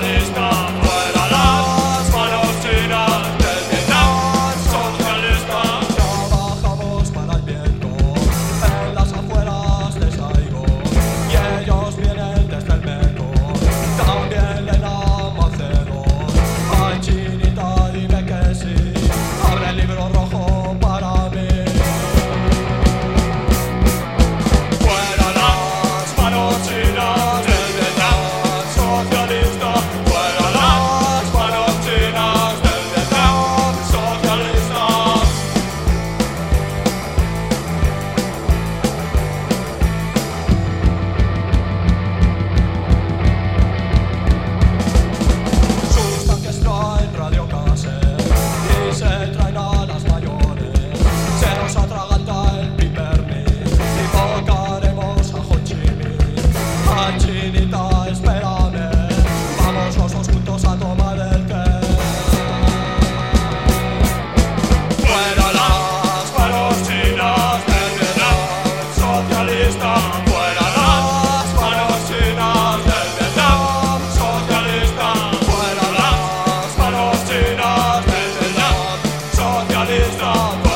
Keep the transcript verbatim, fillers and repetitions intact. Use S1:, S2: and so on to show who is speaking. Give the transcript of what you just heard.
S1: socialista. Fuera las manos chinas del Vietnam socialista.
S2: Trabajamos para el viento en las afueras de Saigón y ellos vienen desde el Mekong, también Lena Macedón. Ay, Chinita, dime que sí, abre el libro rojo para mí.
S1: Fuera las manos chinas del Vietnam socialista. Fuera las manos chinas del Vietnam socialista.
S2: Sus tanques traen radiocassette y se traen a las mayores. Se nos atraganta el piperni y tocaremos a Ho Chi Minh. Ay, Chinita, espérame, vamos los dos juntos a tomar el té.
S1: Fuera las manos chinas del Vietnam socialista. Fuera las manos chinas del Vietnam socialista. Fuera las manos chinas del Vietnam socialista.